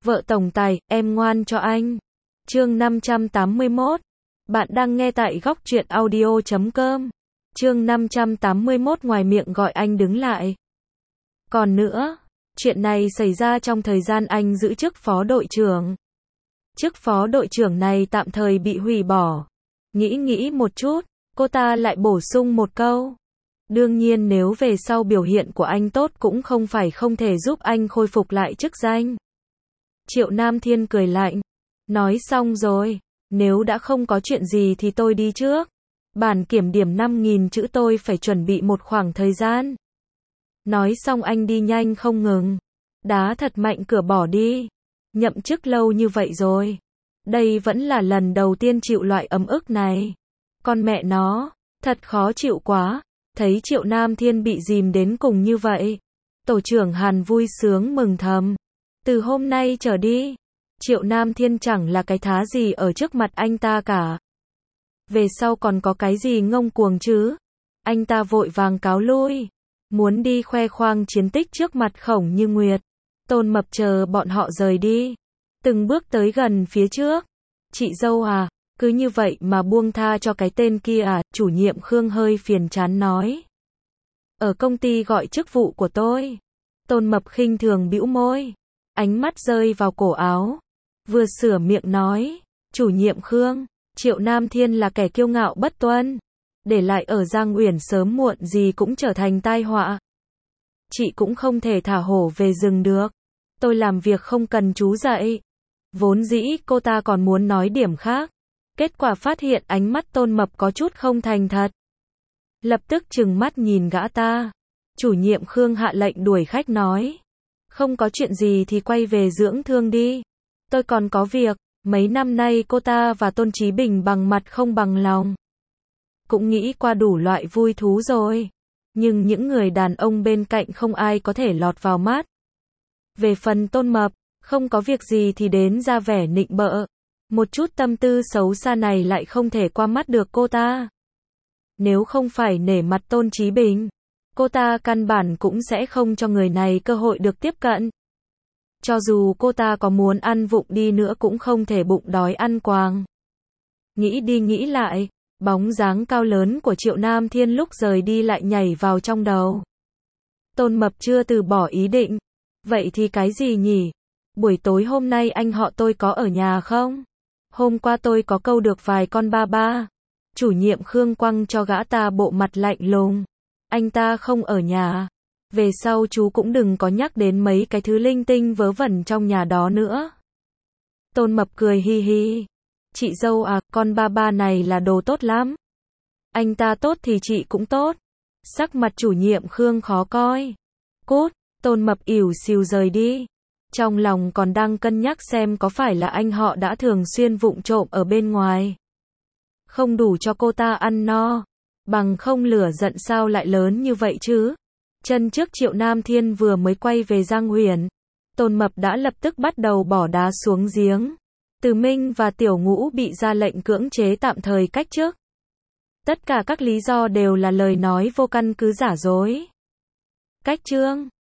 Vợ tổng tài, em ngoan cho anh. Chương 581. Bạn đang nghe tại góc truyện audio.com. Chương 581 ngoài miệng gọi anh đứng lại. Còn nữa, chuyện này xảy ra trong thời gian anh giữ chức phó đội trưởng. Chức phó đội trưởng này tạm thời bị hủy bỏ. Nghĩ một chút, cô ta lại bổ sung một câu. Đương nhiên nếu về sau biểu hiện của anh tốt cũng không phải không thể giúp anh khôi phục lại chức danh. Triệu Nam Thiên cười lạnh. Nói xong rồi, nếu đã không có chuyện gì thì tôi đi trước. Bản kiểm điểm 5.000 chữ tôi phải chuẩn bị một khoảng thời gian. Nói xong anh đi nhanh không ngừng. Đá thật mạnh cửa bỏ đi. Nhậm chức lâu như vậy rồi. Đây vẫn là lần đầu tiên chịu loại ấm ức này. Con mẹ nó, thật khó chịu quá. Thấy Triệu Nam Thiên bị dìm đến cùng như vậy. Tổ trưởng Hàn vui sướng mừng thầm. Từ hôm nay trở đi, Triệu Nam Thiên chẳng là cái thá gì ở trước mặt anh ta cả. Về sau còn có cái gì ngông cuồng chứ? Anh ta vội vàng cáo lui. Muốn đi khoe khoang chiến tích trước mặt Khổng Như Nguyệt. Tôn Mập chờ bọn họ rời đi. Từng bước tới gần phía trước. Chị dâu à, cứ như vậy mà buông tha cho cái tên kia à? Chủ nhiệm Khương hơi phiền chán nói. Ở công ty gọi chức vụ của tôi. Tôn Mập khinh thường bĩu môi. Ánh mắt rơi vào cổ áo. Vừa sửa miệng nói. Chủ nhiệm Khương, Triệu Nam Thiên là kẻ kiêu ngạo bất tuân. Để lại ở Giang Uyển sớm muộn gì cũng trở thành tai họa. Chị cũng không thể thả hổ về rừng được. Tôi làm việc không cần chú dạy. Vốn dĩ cô ta còn muốn nói điểm khác. Kết quả phát hiện ánh mắt Tôn Mập có chút không thành thật. Lập tức trừng mắt nhìn gã ta. Chủ nhiệm Khương hạ lệnh đuổi khách nói. Không có chuyện gì thì quay về dưỡng thương đi. Tôi còn có việc. Mấy năm nay cô ta và Tôn Chí Bình bằng mặt không bằng lòng. Cũng nghĩ qua đủ loại vui thú rồi. Nhưng những người đàn ông bên cạnh không ai có thể lọt vào mắt. Về phần Tôn Mập, không có việc gì thì đến ra vẻ nịnh bợ. Một chút tâm tư xấu xa này lại không thể qua mắt được cô ta. Nếu không phải nể mặt Tôn Chí Bình, cô ta căn bản cũng sẽ không cho người này cơ hội được tiếp cận. Cho dù cô ta có muốn ăn vụng đi nữa cũng không thể bụng đói ăn quàng. Nghĩ đi nghĩ lại, bóng dáng cao lớn của Triệu Nam Thiên lúc rời đi lại nhảy vào trong đầu. Tôn Mập chưa từ bỏ ý định. Vậy thì cái gì nhỉ? Buổi tối hôm nay anh họ tôi có ở nhà không? Hôm qua tôi có câu được vài con ba ba. Chủ nhiệm Khương quăng cho gã ta bộ mặt lạnh lùng. Anh ta không ở nhà. Về sau chú cũng đừng có nhắc đến mấy cái thứ linh tinh vớ vẩn trong nhà đó nữa. Tôn Mập cười hi hi. Chị dâu à, con ba ba này là đồ tốt lắm. Anh ta tốt thì chị cũng tốt. Sắc mặt chủ nhiệm Khương khó coi. Cút, Tôn Mập ỉu xìu rời đi. Trong lòng còn đang cân nhắc xem có phải là anh họ đã thường xuyên vụng trộm ở bên ngoài. Không đủ cho cô ta ăn no. Bằng không lửa giận sao lại lớn như vậy chứ. Chân trước Triệu Nam Thiên vừa mới quay về Giang Uyển. Tôn Mập đã lập tức bắt đầu bỏ đá xuống giếng. Từ Minh và Tiểu Ngũ bị ra lệnh cưỡng chế tạm thời cách chức. Tất cả các lý do đều là lời nói vô căn cứ giả dối. Cách chương